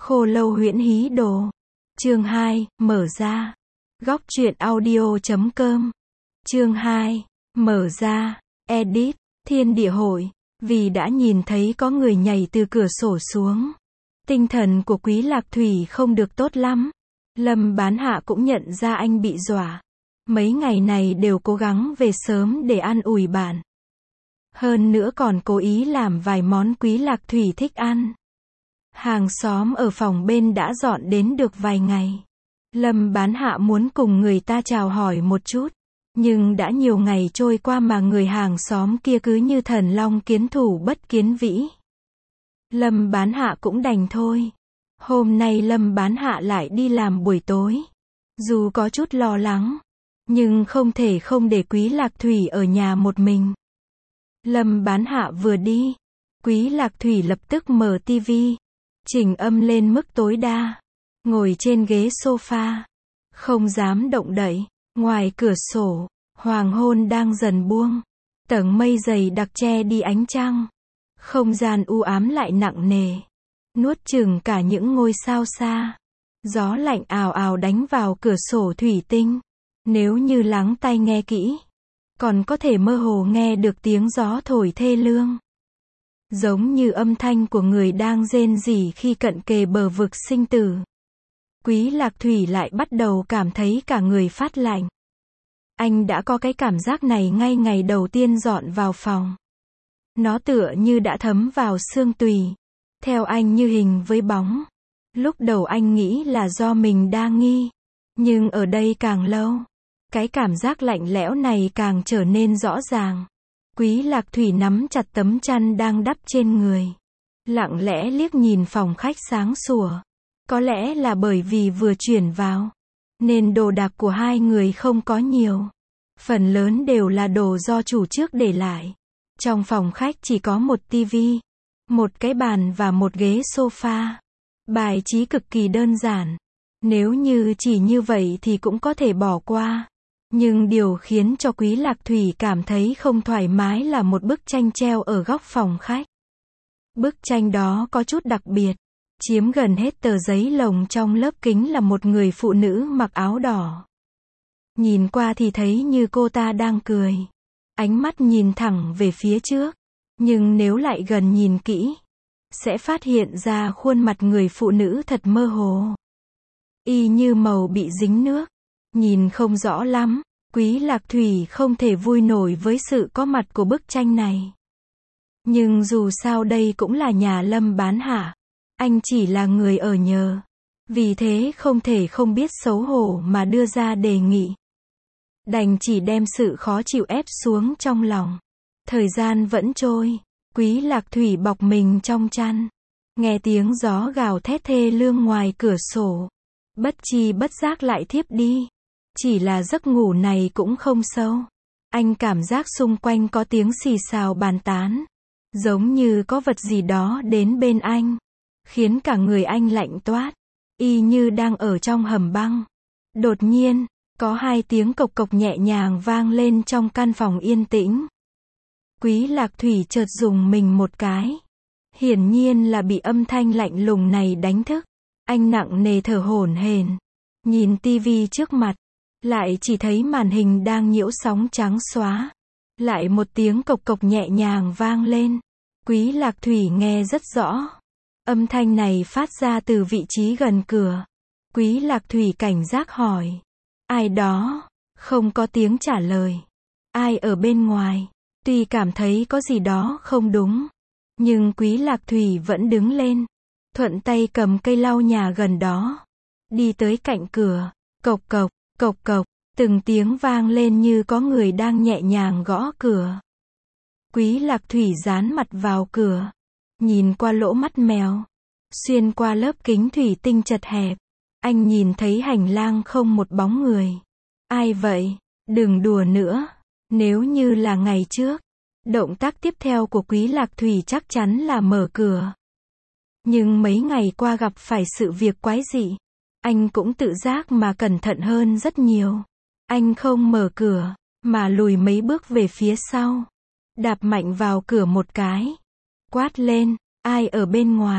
Khô lâu huyễn hí đồ. Chương 2, mở ra. Góc truyện audio.com. Chương 2, mở ra. Edit. Thiên địa hội. Vì đã nhìn thấy có người nhảy từ cửa sổ xuống. Tinh thần của Quý Lạc Thủy không được tốt lắm. Lâm Bán Hạ cũng nhận ra anh bị dọa. Mấy ngày này đều cố gắng về sớm để an ủi bạn. Hơn nữa còn cố ý làm vài món Quý Lạc Thủy thích ăn. Hàng xóm ở phòng bên đã dọn đến được vài ngày. Lâm Bán Hạ muốn cùng người ta chào hỏi một chút. Nhưng đã nhiều ngày trôi qua mà người hàng xóm kia cứ như thần long kiến thủ bất kiến vĩ. Lâm Bán Hạ cũng đành thôi. Hôm nay Lâm Bán Hạ lại đi làm buổi tối. Dù có chút lo lắng, nhưng không thể không để Quý Lạc Thủy ở nhà một mình. Lâm Bán Hạ vừa đi, Quý Lạc Thủy lập tức mở tivi, chỉnh âm lên mức tối đa, ngồi trên ghế sofa, không dám động đậy. Ngoài cửa sổ, hoàng hôn đang dần buông, tầng mây dày đặc che đi ánh trăng, không gian u ám lại nặng nề, nuốt chửng cả những ngôi sao xa. Gió lạnh ào ào đánh vào cửa sổ thủy tinh. Nếu như lắng tai nghe kỹ, còn có thể mơ hồ nghe được tiếng gió thổi thê lương. Giống như âm thanh của người đang rên rỉ khi cận kề bờ vực sinh tử. Quý Lạc Thủy lại bắt đầu cảm thấy cả người phát lạnh. Anh đã có cái cảm giác này ngay ngày đầu tiên dọn vào phòng. Nó tựa như đã thấm vào xương tủy, theo anh như hình với bóng. Lúc đầu anh nghĩ là do mình đa nghi, nhưng ở đây càng lâu, cái cảm giác lạnh lẽo này càng trở nên rõ ràng. Quý Lạc Thủy nắm chặt tấm chăn đang đắp trên người, lặng lẽ liếc nhìn phòng khách sáng sủa. Có lẽ là bởi vì vừa chuyển vào, nên đồ đạc của hai người không có nhiều. Phần lớn đều là đồ do chủ trước để lại. Trong phòng khách chỉ có một tivi, một cái bàn và một ghế sofa. Bài trí cực kỳ đơn giản. Nếu như chỉ như vậy thì cũng có thể bỏ qua. Nhưng điều khiến cho Quý Lạc Thủy cảm thấy không thoải mái là một bức tranh treo ở góc phòng khách. Bức tranh đó có chút đặc biệt. Chiếm gần hết tờ giấy lồng trong lớp kính là một người phụ nữ mặc áo đỏ. Nhìn qua thì thấy như cô ta đang cười. Ánh mắt nhìn thẳng về phía trước. Nhưng nếu lại gần nhìn kỹ, sẽ phát hiện ra khuôn mặt người phụ nữ thật mơ hồ. Y như màu bị dính nước. Nhìn không rõ lắm. Quý Lạc Thủy không thể vui nổi với sự có mặt của bức tranh này. Nhưng dù sao đây cũng là nhà Lâm Bán Hạ. Anh chỉ là người ở nhờ. Vì thế không thể không biết xấu hổ mà đưa ra đề nghị. Đành chỉ đem sự khó chịu ép xuống trong lòng. Thời gian vẫn trôi. Quý Lạc Thủy bọc mình trong chăn. Nghe tiếng gió gào thét thê lương ngoài cửa sổ. Bất chi bất giác lại thiếp đi. Chỉ là giấc ngủ này cũng không sâu. Anh cảm giác xung quanh có tiếng xì xào bàn tán. Giống như có vật gì đó đến bên anh. Khiến cả người anh lạnh toát. Y như đang ở trong hầm băng. Đột nhiên, có hai tiếng cộc cộc nhẹ nhàng vang lên trong căn phòng yên tĩnh. Quý Lạc Thủy chợt rùng mình một cái. Hiển nhiên là bị âm thanh lạnh lùng này đánh thức. Anh nặng nề thở hổn hển. Nhìn tivi trước mặt. Lại chỉ thấy màn hình đang nhiễu sóng trắng xóa. Lại một tiếng cộc cộc nhẹ nhàng vang lên. Quý Lạc Thủy nghe rất rõ. Âm thanh này phát ra từ vị trí gần cửa. Quý Lạc Thủy cảnh giác hỏi. Ai đó? Không có tiếng trả lời. Ai ở bên ngoài? Tuy cảm thấy có gì đó không đúng. Nhưng Quý Lạc Thủy vẫn đứng lên. Thuận tay cầm cây lau nhà gần đó. Đi tới cạnh cửa. Cộc cộc, cộc cộc. Từng tiếng vang lên như có người đang nhẹ nhàng gõ cửa. Quý Lạc Thủy dán mặt vào cửa. Nhìn qua lỗ mắt mèo. Xuyên qua lớp kính thủy tinh chật hẹp. Anh nhìn thấy hành lang không một bóng người. Ai vậy? Đừng đùa nữa. Nếu như là ngày trước, động tác tiếp theo của Quý Lạc Thủy chắc chắn là mở cửa. Nhưng mấy ngày qua gặp phải sự việc quái dị. Anh cũng tự giác mà cẩn thận hơn rất nhiều. Anh không mở cửa, mà lùi mấy bước về phía sau. Đạp mạnh vào cửa một cái. Quát lên, ai ở bên ngoài?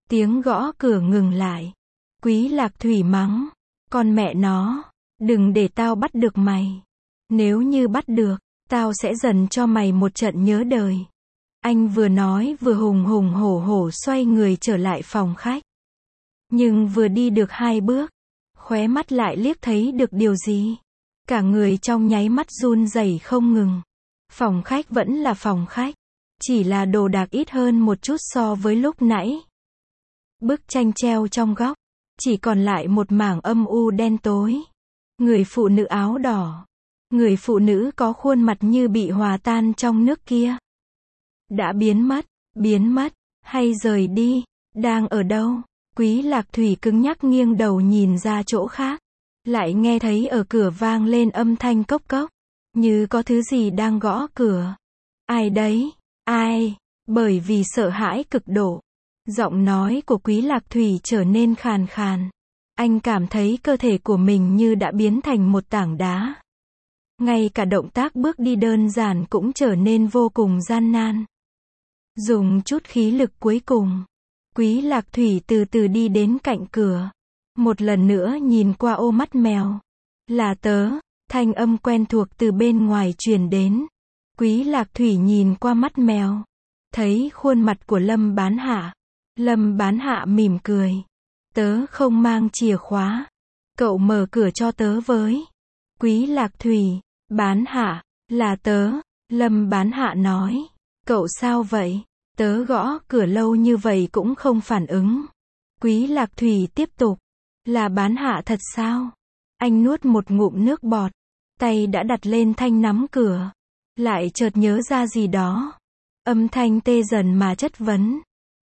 Tiếng gõ cửa ngừng lại. Quý Lạc Thủy mắng. Con mẹ nó, đừng để tao bắt được mày. Nếu như bắt được, tao sẽ dần cho mày một trận nhớ đời. Anh vừa nói vừa hùng hùng hổ hổ xoay người trở lại phòng khách. Nhưng vừa đi được 2 bước, khóe mắt lại liếc thấy được điều gì. Cả người trong nháy mắt run rẩy không ngừng. Phòng khách vẫn là phòng khách, chỉ là đồ đạc ít hơn một chút so với lúc nãy. Bức tranh treo trong góc, chỉ còn lại một mảng âm u đen tối. Người phụ nữ áo đỏ, người phụ nữ có khuôn mặt như bị hòa tan trong nước kia. Đã biến mất, hay rời đi, đang ở đâu? Quý Lạc Thủy cứng nhắc nghiêng đầu nhìn ra chỗ khác. Lại nghe thấy ở cửa vang lên âm thanh cốc cốc. Như có thứ gì đang gõ cửa. Ai đấy? Ai? Bởi vì sợ hãi cực độ, giọng nói của Quý Lạc Thủy trở nên khàn khàn. Anh cảm thấy cơ thể của mình như đã biến thành một tảng đá. Ngay cả động tác bước đi đơn giản cũng trở nên vô cùng gian nan. Dùng chút khí lực cuối cùng, Quý Lạc Thủy từ từ đi đến cạnh cửa. Một lần nữa nhìn qua ô mắt mèo. Là tớ, thanh âm quen thuộc từ bên ngoài truyền đến. Quý Lạc Thủy nhìn qua mắt mèo. Thấy khuôn mặt của Lâm Bán Hạ. Lâm Bán Hạ mỉm cười. Tớ không mang chìa khóa. Cậu mở cửa cho tớ với. Quý Lạc Thủy. Bán Hạ. Là tớ. Lâm Bán Hạ nói. Cậu sao vậy? Tớ gõ cửa lâu như vậy cũng không phản ứng. Quý Lạc Thủy tiếp tục. Là Bán Hạ thật sao? Anh nuốt một ngụm nước bọt. Tay đã đặt lên thanh nắm cửa. Lại chợt nhớ ra gì đó. Âm thanh tê dần mà chất vấn.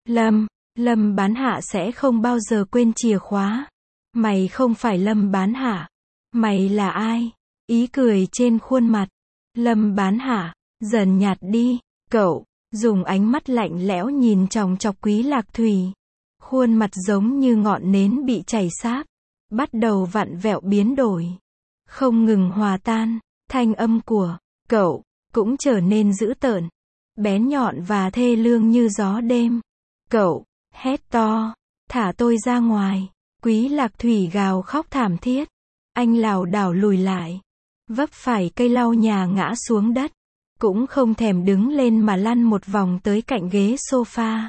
Lâm Bán Hạ sẽ không bao giờ quên chìa khóa. Mày không phải Lâm Bán Hạ. Mày là ai? Ý cười trên khuôn mặt. Lâm Bán Hạ, dần nhạt đi. Cậu, dùng ánh mắt lạnh lẽo nhìn chòng chọc Quý Lạc Thủy. Khuôn mặt giống như ngọn nến bị chảy xáp. Bắt đầu vặn vẹo biến đổi. Không ngừng hòa tan. Thanh âm của cậu cũng trở nên dữ tợn, bén nhọn và thê lương như gió đêm. Cậu hét to, thả tôi ra ngoài. Quý Lạc Thủy gào khóc thảm thiết. Anh lảo đảo lùi lại, vấp phải cây lau nhà ngã xuống đất. Cũng không thèm đứng lên mà lăn một vòng tới cạnh ghế sofa.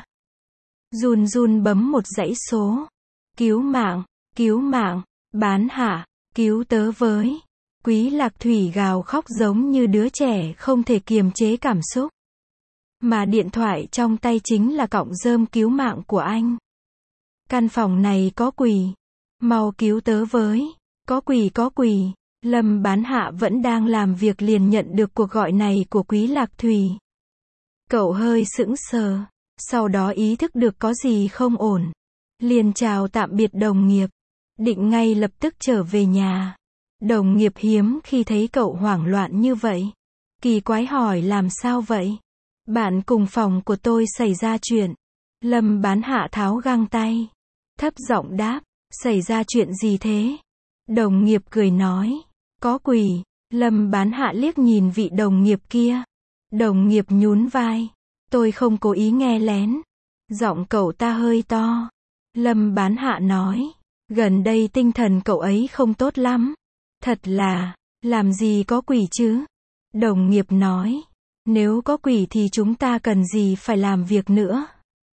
Run run bấm một dãy số. Cứu mạng, Bán Hạ, cứu tớ với. Quý Lạc Thủy gào khóc giống như đứa trẻ không thể kiềm chế cảm xúc. Mà điện thoại trong tay chính là cọng rơm cứu mạng của anh. Căn phòng này có quỷ. Mau cứu tớ với. Có quỷ. Lâm Bán Hạ vẫn đang làm việc liền nhận được cuộc gọi này của Quý Lạc Thủy. Cậu hơi sững sờ. Sau đó ý thức được có gì không ổn. Liền chào tạm biệt đồng nghiệp. Định ngay lập tức trở về nhà. Đồng nghiệp hiếm khi thấy cậu hoảng loạn như vậy. Kỳ quái hỏi làm sao vậy? Bạn cùng phòng của tôi xảy ra chuyện. Lâm Bán Hạ tháo găng tay. Thấp giọng đáp. Xảy ra chuyện gì thế? Đồng nghiệp cười nói. Có quỷ. Lâm Bán Hạ liếc nhìn vị đồng nghiệp kia. Đồng nghiệp nhún vai. Tôi không cố ý nghe lén. Giọng cậu ta hơi to. Lâm Bán Hạ nói. Gần đây tinh thần cậu ấy không tốt lắm. Thật là, làm gì có quỷ chứ? Đồng nghiệp nói. Nếu có quỷ thì chúng ta cần gì phải làm việc nữa?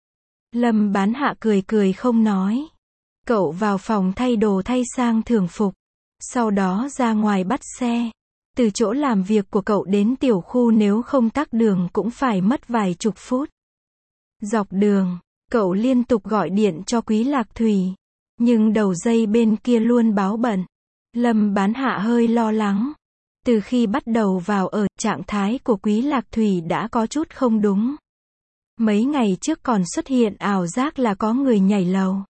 Lâm Bán Hạ cười không nói. Cậu vào phòng thay đồ thay sang thường phục. Sau đó ra ngoài bắt xe. Từ chỗ làm việc của cậu đến tiểu khu nếu không tắc đường cũng phải mất vài chục phút. Dọc đường, cậu liên tục gọi điện cho Quý Lạc Thủy. Nhưng đầu dây bên kia luôn báo bận. Lâm Bán Hạ hơi lo lắng. Từ khi bắt đầu vào ở, trạng thái của Quý Lạc Thủy đã có chút không đúng. Mấy ngày trước còn xuất hiện ảo giác là có người nhảy lầu.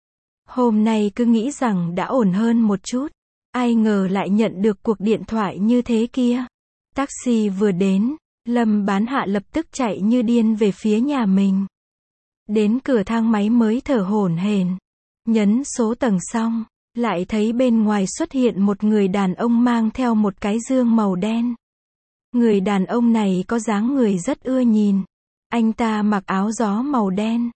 Hôm nay cứ nghĩ rằng đã ổn hơn một chút. Ai ngờ lại nhận được cuộc điện thoại như thế kia. Taxi vừa đến, Lâm Bán Hạ lập tức chạy như điên về phía nhà mình. Đến cửa thang máy mới thở hổn hển. Nhấn số tầng xong, lại thấy bên ngoài xuất hiện một người đàn ông mang theo một cái dương màu đen. Người đàn ông này có dáng người rất ưa nhìn. Anh ta mặc áo gió màu đen,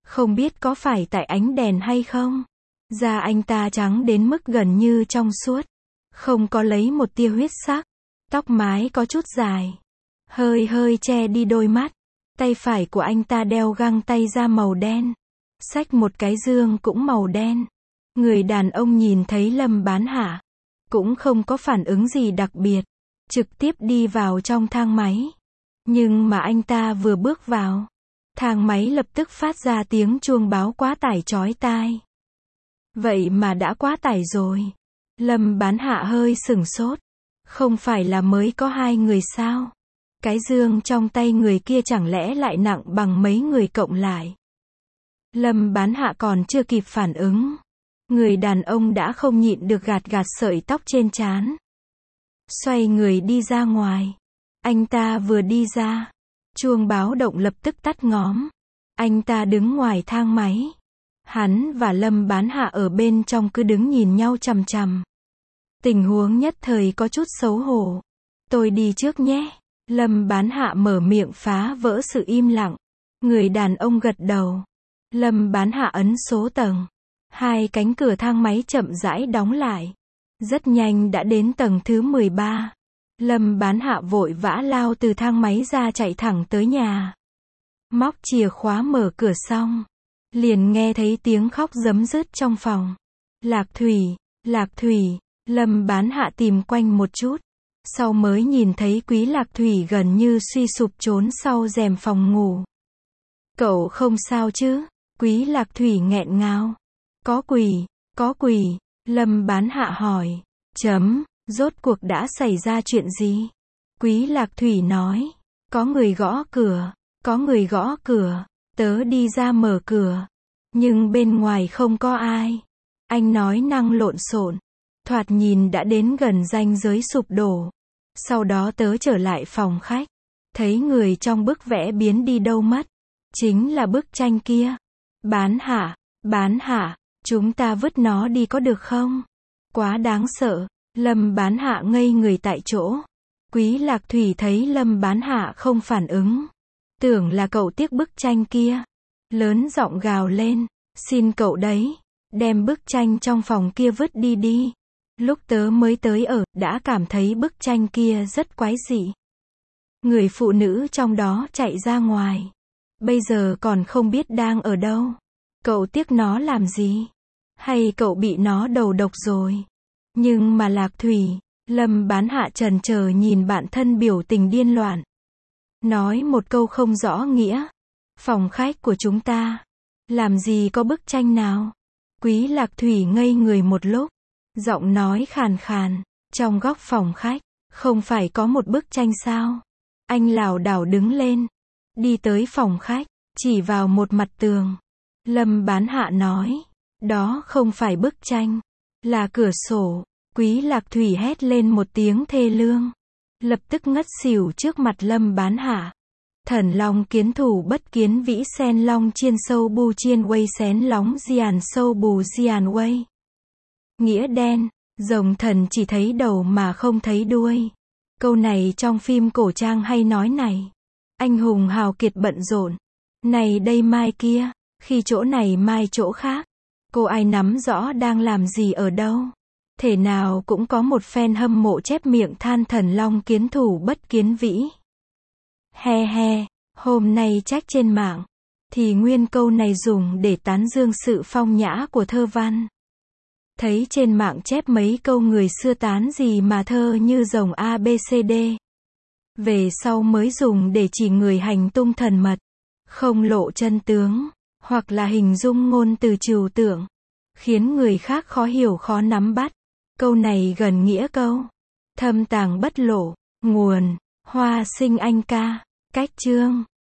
Không biết có phải tại ánh đèn hay không? Da anh ta trắng đến mức gần như trong suốt. Không có lấy một tia huyết sắc. Tóc mái có chút dài. Hơi hơi che đi đôi mắt. Tay phải của anh ta đeo găng tay da màu đen. Xách một cái dương cũng màu đen. Người đàn ông nhìn thấy Lâm Bán Hạ. Cũng không có phản ứng gì đặc biệt. Trực tiếp đi vào trong thang máy. Nhưng mà anh ta vừa bước vào. Thang máy lập tức phát ra tiếng chuông báo quá tải chói tai. Vậy mà đã quá tải rồi. Lâm Bán Hạ hơi sửng sốt. Không phải là mới có 2 người sao? Cái dương trong tay người kia chẳng lẽ lại nặng bằng mấy người cộng lại? Lâm Bán Hạ còn chưa kịp phản ứng. Người đàn ông đã không nhịn được gạt gạt sợi tóc trên trán. Xoay người đi ra ngoài. Anh ta vừa đi ra. Chuông báo động lập tức tắt ngóm. Anh ta đứng ngoài thang máy. Hắn và Lâm Bán Hạ ở bên trong cứ đứng nhìn nhau chằm chằm. Tình huống nhất thời có chút xấu hổ. Tôi đi trước nhé. Lâm Bán Hạ mở miệng phá vỡ sự im lặng. Người đàn ông gật đầu. Lâm Bán Hạ ấn số tầng. 2 cánh cửa thang máy chậm rãi đóng lại. Rất nhanh đã đến tầng thứ 13. Lâm Bán Hạ vội vã lao từ thang máy ra chạy thẳng tới nhà. Móc chìa khóa mở cửa xong. Liền nghe thấy tiếng khóc rấm rứt trong phòng. Lạc Thủy, Lạc Thủy. Lâm Bán Hạ tìm quanh một chút. Sau mới nhìn thấy Quý Lạc Thủy gần như suy sụp trốn sau rèm phòng ngủ. Cậu không sao chứ? Quý Lạc Thủy nghẹn ngào. Có quỷ. Lâm Bán Hạ hỏi. Rốt cuộc đã xảy ra chuyện gì? Quý Lạc Thủy nói. Có người gõ cửa. Tớ đi ra mở cửa. Nhưng bên ngoài không có ai. Anh nói năng lộn xộn. Thoạt nhìn đã đến gần ranh giới sụp đổ. Sau đó tớ trở lại phòng khách. Thấy người trong bức vẽ biến đi đâu mất. Chính là bức tranh kia. Bán Hạ, chúng ta vứt nó đi có được không? Quá đáng sợ. Lâm Bán Hạ ngây người tại chỗ. Quý Lạc Thủy thấy Lâm Bán Hạ không phản ứng. Tưởng là cậu tiếc bức tranh kia. Lớn giọng gào lên. Xin cậu đấy. Đem bức tranh trong phòng kia vứt đi đi. Lúc tớ mới tới đã cảm thấy bức tranh kia rất quái dị. Người phụ nữ trong đó chạy ra ngoài. Bây giờ còn không biết đang ở đâu. Cậu tiếc nó làm gì? Hay cậu bị nó đầu độc rồi? Nhưng mà Lạc Thủy, Lâm Bán Hạ chần chờ nhìn bạn thân biểu tình điên loạn. Nói một câu không rõ nghĩa. Phòng khách của chúng ta. Làm gì có bức tranh nào? Quý Lạc Thủy ngây người một lúc. Giọng nói khàn khàn. Trong góc phòng khách, không phải có một bức tranh sao? Anh lảo đảo đứng lên. Đi tới phòng khách, chỉ vào một mặt tường. Lâm Bán Hạ nói. Đó không phải bức tranh. Là cửa sổ. Quý Lạc Thủy hét lên một tiếng thê lương. Lập tức ngất xỉu trước mặt Lâm Bán Hạ. Thần long kiến thủ bất kiến vĩ sen long chiên sâu bù chiên quay xén lóng diàn sâu bù diàn quay. Nghĩa đen, rồng thần chỉ thấy đầu mà không thấy đuôi. Câu này trong phim cổ trang hay nói này. Anh hùng hào kiệt bận rộn. Này đây mai kia, khi chỗ này mai chỗ khác. Cô ai nắm rõ đang làm gì ở đâu. Thể nào cũng có một fan hâm mộ chép miệng than thần long kiến thủ bất kiến vĩ. He he, hôm nay trách trên mạng. Thì nguyên câu này dùng để tán dương sự phong nhã của thơ văn. Thấy trên mạng chép mấy câu người xưa tán gì mà thơ như rồng ABCD. Về sau mới dùng để chỉ người hành tung thần mật. Không lộ chân tướng. Hoặc là hình dung ngôn từ trừu tượng. Khiến người khác khó hiểu khó nắm bắt. Câu này gần nghĩa câu. Thâm tàng bất lộ. Nguồn. Hoa Sinh Anh ca. Cách chương.